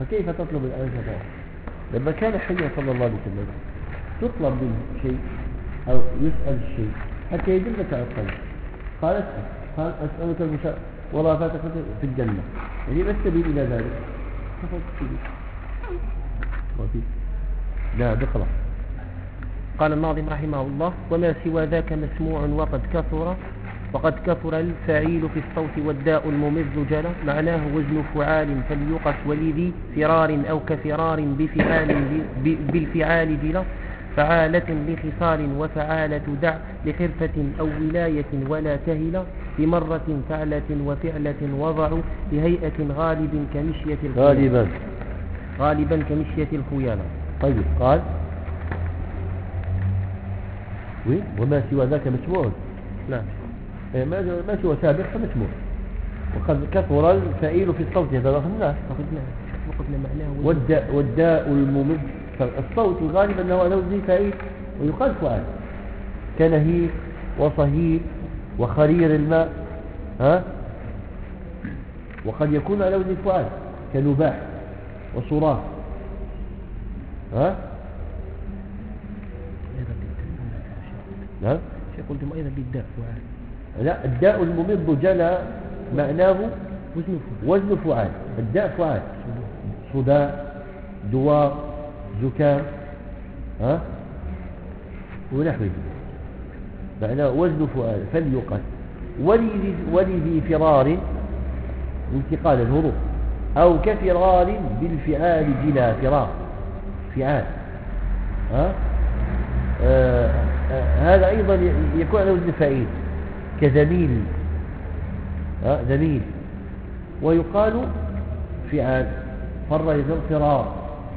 فكيف تطلب الآن شفاعة؟ لما كان حيا صلى الله عليه وسلم تطلب منه شيء أو يسأل الشيء حتى يدلك على الطريق. قال اسأل، قال أسألك وظيفتك في الجنة، يعني ما السبيل إلى ذلك؟ فقط السبيل. لا بقرأ. قال الناظم رحمه الله: وما سوى ذاك مسموع وقد كثر الفعيل في الصوت والداء الممز جلا، معناه وزن فعال فليقص ولذي فرار أو كفرار بالفعال بلا، فعالة لخصال وفعالة دع لخرفة أو ولاية ولا تهلا، بمرة فعلة وفعلة وضع بهيئة غالبا كمشية الخيال. طيب قال وما سوى ذاك مسموع. نعم. ما سوى سابق فمسموع. وقد كثر الفعيل في الصوت، هذا أخذناه. وقلنا معناه والداء الممد. فالصوت الغالب أنه على وزن فعيل ويقال فعال، كنهير وصهيل وخرير الماء، وقد يكون على وزن فعال كنباح وصراخ. نعم. قلتم أيضا بالداء فعال. لا، الداء الممد جلا معناه وزن فعال. الداء فعال، صداع، دوار، زكام، ونحوه، معناه وزن فعال فليقل. ولذي فرار انتقال الهروب، أو كفرار بالفعال بلا فرار فعال. هذا أيضا يكون على وزن فعيل كزميل، زميل، ويقال فعال فر يزر فرار،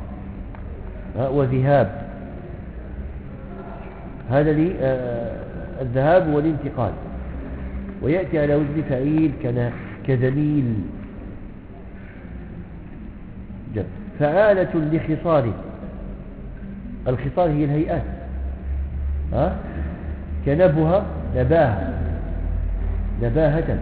وذهاب، هذا لي الذهاب والانتقال، ويأتي على وزن فعيل كزميل. فعالة لخصال. الخصال هي الهيئات، كنبها نباهة،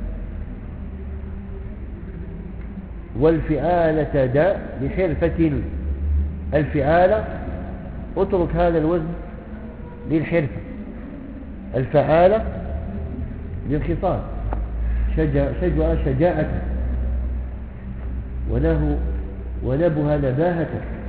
والفعالة داء لحرفة. الفعالة اترك هذا الوزن للحرفة، الفعالة للخصال، شجاعة، ونبها نباهة،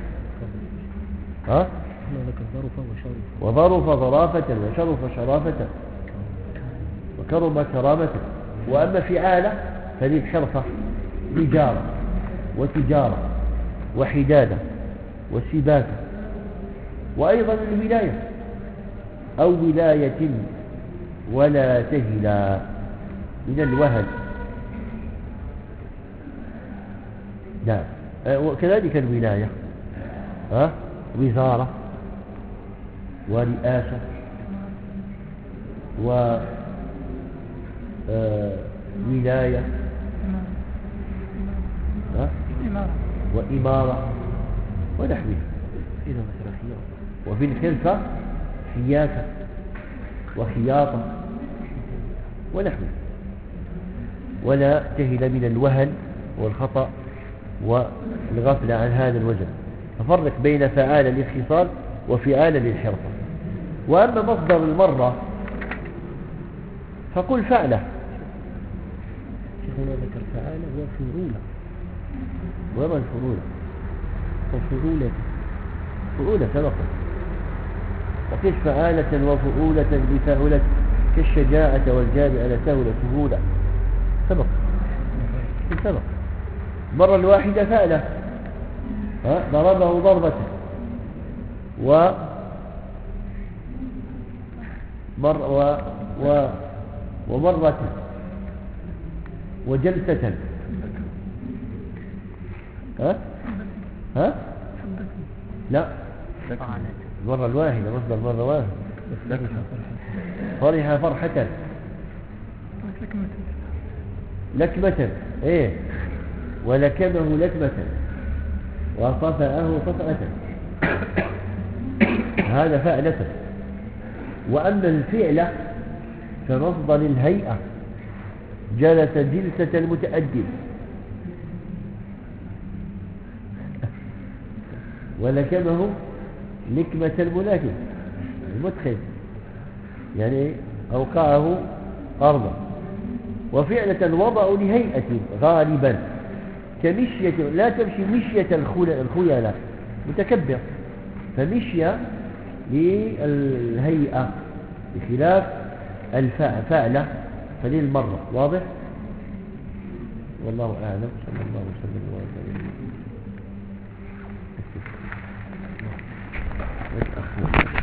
وظرف ظرافة، وشرف شرافة، وكرم كرامة. وأما فعالة فللحرفة، لجارة وتجارة وحدادة وسباكة، وأيضا الولاية، أو ولاية ولا تهلا من الوهن. نعم. وكذلك الولاية وزارة ورئاسة وولاية وإمارة ونحوها. وفي الخلفة خياكة وخياطة ونحوه. ولا تهل من الوهن والخطأ والغفلة عن هذا الوزن. ففرق بين فعال للخصال وفعال للحرفة. وأما مصدر المرة فقل فعله. شيخنا ذكر فعالة وفرولة. وما الفرولة؟ فعولة سبقت. وقش فعالة وفعولة بفعولة كالشجاعة والجامعة سهولة سبق. مرة الواحدة فعلة ضربه ضربة ومرة وجلسة. لا، مرة الواحدة مصدر مرة واحدة. فرح فرحة لكمة ولكمه لكمة وصفأه صفأة. هذا فعلة. وأما الفعلة فمصدر الهيئة جلس جلسة المتأدب. ولكمه لكمة الملاكم المدخل، يعني أوقعه أرضا. وفعلة وضع لهيئة غالبا كمشية، لا تمشي مشية الخيلاء متكبر، فمشية للهيئة بخلاف الفعلة فللمرة. واضح؟ والله أعلم. صلى الله وسلم وبارك على